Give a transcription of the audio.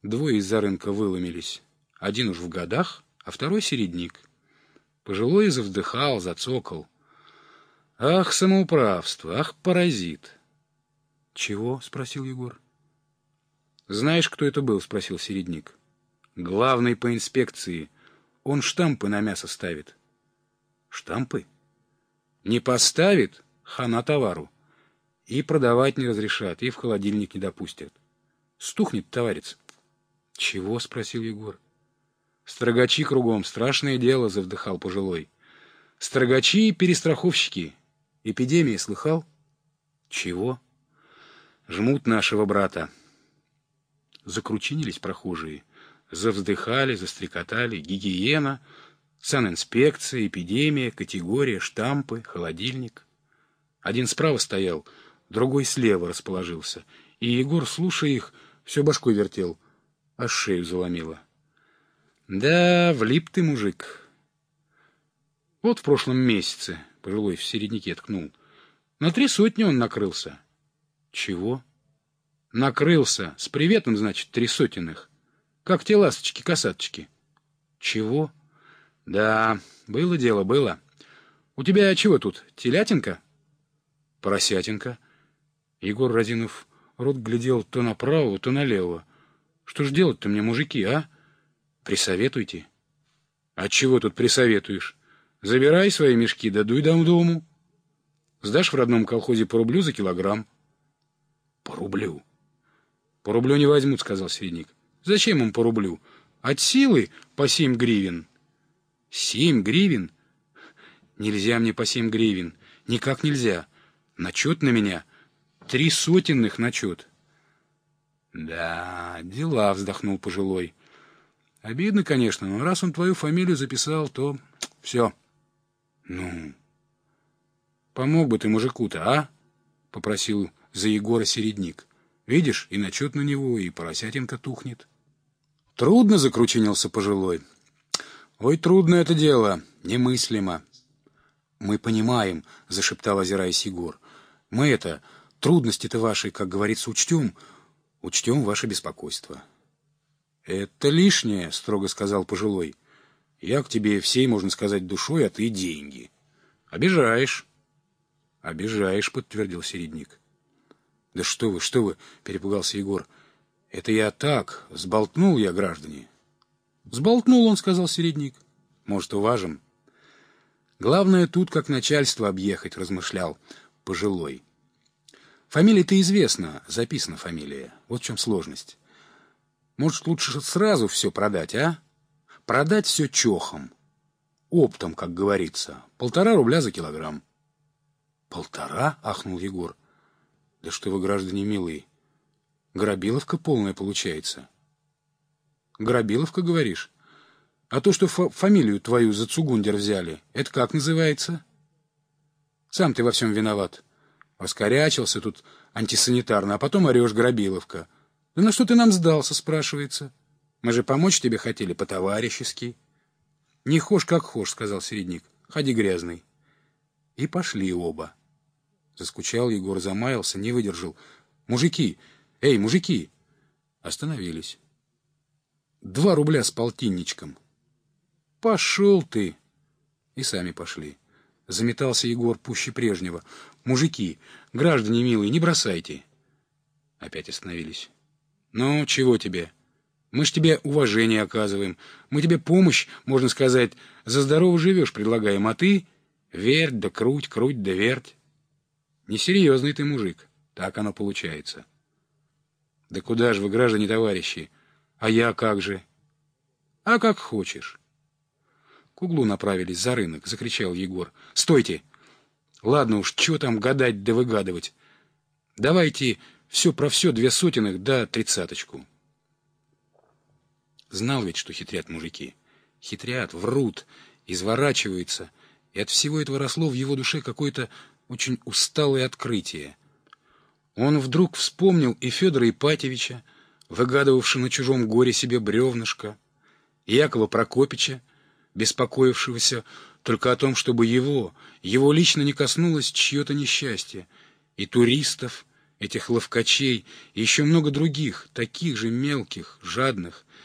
Двое из-за рынка выломились. Один уж в годах, а второй середняк. Пожилой завздыхал, зацокал. «Ах, самоуправство! Ах, паразит!» «Чего?» — спросил Егор. «Знаешь, кто это был?» — спросил середняк. «Главный по инспекции. Он штампы на мясо ставит». «Штампы?» «Не поставит — хана товару. И продавать не разрешат, и в холодильник не допустят. Стухнет товарец». «Чего?» — спросил Егор. «Строгачи кругом, страшное дело», — завдыхал пожилой. «Строгачи и перестраховщики. Эпидемия, слыхал?» «Чего?» «Жмут нашего брата». Закручинились прохожие. Завздыхали, застрекотали. Гигиена, санинспекция, эпидемия, категория, штампы, холодильник. Один справа стоял, другой слева расположился. И Егор, слушая их, все башкой вертел, аж шею заломило. «Да, влип ты, мужик». Вот в прошлом месяце, пожилой в середняке ткнул, на 300 он накрылся. «Чего?» «Накрылся. С приветом, значит, 300. Как те ласточки-косаточки». «Чего?» «Да, было дело, было. У тебя чего тут, телятинка?» «Поросятинка». Егор, разинув рот, глядел то направо, то налево. «Что ж делать-то мне, мужики, а? Присоветуйте». «А чего тут присоветуешь? Забирай свои мешки, да дуй дому. Сдашь в родном колхозе по рублю за килограмм». «По рублю?» «По рублю не возьмут», — сказал середняк. «Зачем им по рублю? От силы по 7 гривен». 7 гривен? Нельзя мне по 7 гривен. Никак нельзя. Начет на меня. 300 начет». «Да, дела», — вздохнул пожилой. «Обидно, конечно, но раз он твою фамилию записал, то все». «Ну, помог бы ты мужику-то, а?» — попросил за Егора середняк. «Видишь, и начет на него, и поросятинка тухнет». «Трудно», — закручинился пожилой. «Ой, трудно это дело, немыслимо». «Мы понимаем», — зашептал, озираясь Егор. «Мы трудности-то ваши, как говорится, учтем ваше беспокойство». «Это лишнее», — строго сказал пожилой. «Я к тебе всей, можно сказать, душой, а ты деньги». «Обижаешь». «Обижаешь», — подтвердил середняк. «Да что вы», — перепугался Егор. «Это я так, сболтнул я, граждане». «Сболтнул он», — сказал середняк. «Может, уважим?» «Главное тут, как начальство объехать», — размышлял пожилой. «Фамилия-то известна, записана фамилия. Вот в чем сложность. Может, лучше сразу все продать, а? Продать все чохом. Оптом, как говорится. 1,5 рубля за килограмм». «1,5?» — ахнул Егор. «Да что вы, граждане милые, грабиловка полная получается». «Грабиловка, говоришь? А то, что фамилию твою за цугундер взяли, это как называется?» «Сам ты во всем виноват. Раскорячился тут антисанитарно, а потом орешь грабиловка. Да на что ты нам сдался, спрашивается? Мы же помочь тебе хотели по-товарищески». «Не хошь, как хошь», — сказал середняк. «Ходи грязный». И пошли оба. Заскучал Егор, замаялся, не выдержал. «Мужики! Эй, мужики!» Остановились. 2 рубля с полтинничком. «Пошел ты!» И сами пошли. Заметался Егор пуще прежнего. «Мужики, граждане милые, не бросайте!» Опять остановились. «Ну, чего тебе? Мы ж тебе уважение оказываем. Мы тебе помощь, можно сказать, за здорово живешь предлагаем, а ты верть да круть, круть да верть. Несерьезный ты мужик, так оно получается». «Да куда же вы, граждане товарищи? А я как же?» «А как хочешь». К углу направились, за рынок, закричал Егор. «Стойте! Ладно уж, чего там гадать да выгадывать? Давайте все про все 200 да 30. Знал ведь, что хитрят мужики. Хитрят, врут, изворачиваются, и от всего этого росло в его душе какое-то очень усталое открытие. Он вдруг вспомнил и Федора Ипатьевича, выгадывавшего на чужом горе себе бревнышко, и Якова Прокопича, беспокоившегося только о том, чтобы его лично не коснулось чье-то несчастье, и туристов, этих ловкачей и еще много других, таких же мелких, жадных,